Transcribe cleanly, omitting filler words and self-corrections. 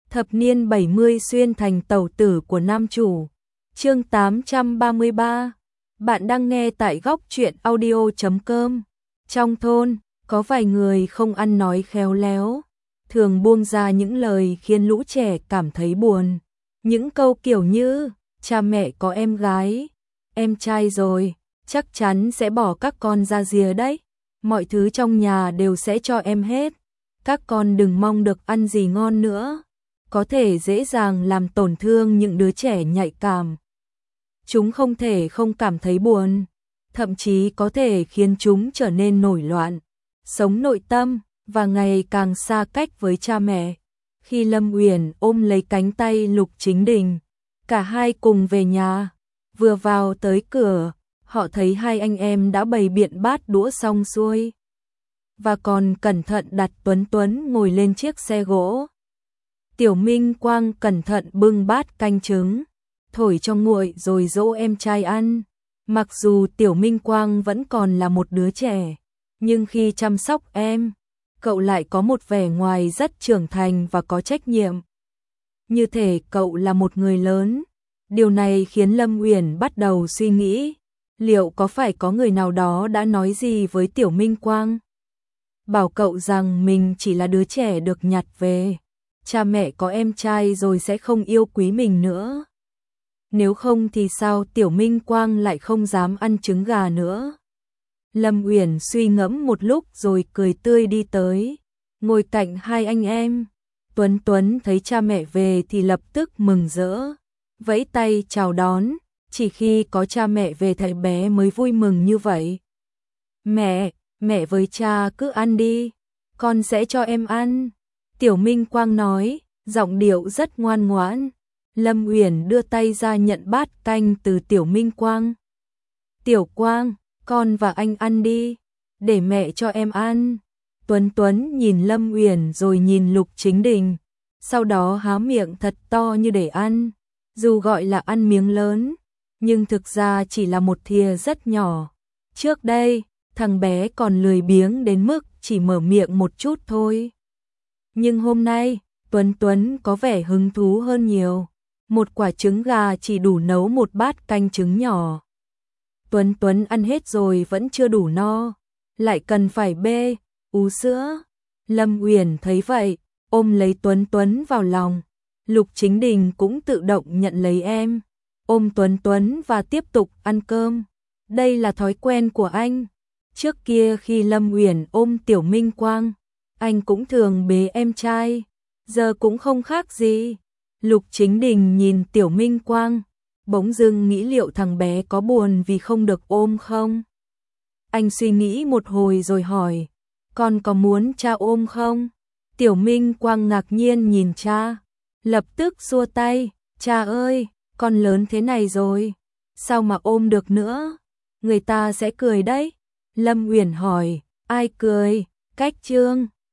Thập niên 70 xuyên thành tẩu tử của nam chủ. Chương 833. Bạn đang nghe tại góc truyện audio.com. Trong thôn, có vài người không ăn nói khéo léo, thường buông ra những lời khiến lũ trẻ cảm thấy buồn. Những câu kiểu như, cha mẹ có em gái, em trai rồi, chắc chắn sẽ bỏ các con ra rìa đấy. Mọi thứ trong nhà đều sẽ cho em hết. Các con đừng mong được ăn gì ngon nữa. Có thể dễ dàng làm tổn thương những đứa trẻ nhạy cảm. Chúng không thể không cảm thấy buồn, thậm chí có thể khiến chúng trở nên nổi loạn, sống nội tâm và ngày càng xa cách với cha mẹ. Khi Lâm Uyển ôm lấy cánh tay Lục Chính Đình, cả hai cùng về nhà. Vừa vào tới cửa, họ thấy hai anh em đã bày biện bát đũa xong xuôi và còn cẩn thận đặt Tuấn Tuấn ngồi lên chiếc xe gỗ. Tiểu Minh Quang cẩn thận bưng bát canh trứng, thổi cho nguội rồi dỗ em trai ăn. Mặc dù Tiểu Minh Quang vẫn còn là một đứa trẻ, nhưng khi chăm sóc em, cậu lại có một vẻ ngoài rất trưởng thành và có trách nhiệm. Như thể cậu là một người lớn. Điều này khiến Lâm Uyển bắt đầu suy nghĩ, liệu có phải có người nào đó đã nói gì với Tiểu Minh Quang, bảo cậu rằng mình chỉ là đứa trẻ được nhặt về, cha mẹ có em trai rồi sẽ không yêu quý mình nữa. Nếu không thì sao Tiểu Minh Quang lại không dám ăn trứng gà nữa. Lâm Uyển suy ngẫm một lúc rồi cười tươi đi tới, ngồi cạnh hai anh em. Tuấn Tuấn thấy cha mẹ về thì lập tức mừng rỡ, vẫy tay chào đón. Chỉ khi có cha mẹ về thầy bé mới vui mừng như vậy. Mẹ với cha cứ ăn đi, con sẽ cho em ăn. Tiểu Minh Quang nói, giọng điệu rất ngoan ngoãn. Lâm Uyển đưa tay ra nhận bát canh từ Tiểu Minh Quang. Tiểu Quang, con và anh ăn đi, để mẹ cho em ăn. Tuấn Tuấn nhìn Lâm Uyển rồi nhìn Lục Chính Đình, sau đó há miệng thật to như để ăn. Dù gọi là ăn miếng lớn, nhưng thực ra chỉ là một thìa rất nhỏ. Trước đây, thằng bé còn lười biếng đến mức chỉ mở miệng một chút thôi. Nhưng hôm nay, Tuấn Tuấn có vẻ hứng thú hơn nhiều. Một quả trứng gà chỉ đủ nấu một bát canh trứng nhỏ. Tuấn Tuấn ăn hết rồi vẫn chưa đủ no, lại cần phải bê, ú sữa. Lâm Uyển thấy vậy, ôm lấy Tuấn Tuấn vào lòng. Lục Chính Đình cũng tự động nhận lấy em, ôm Tuấn Tuấn và tiếp tục ăn cơm. Đây là thói quen của anh. Trước kia khi Lâm Uyển ôm Tiểu Minh Quang, anh cũng thường bế em trai, giờ cũng không khác gì. Lục Chính Đình nhìn Tiểu Minh Quang, bỗng dưng nghĩ liệu thằng bé có buồn vì không được ôm không? Anh suy nghĩ một hồi rồi hỏi, con có muốn cha ôm không? Tiểu Minh Quang ngạc nhiên nhìn cha, lập tức xua tay, cha ơi, con lớn thế này rồi, sao mà ôm được nữa? Người ta sẽ cười đấy. Lâm Uyển hỏi, ai cười? Cách Trương.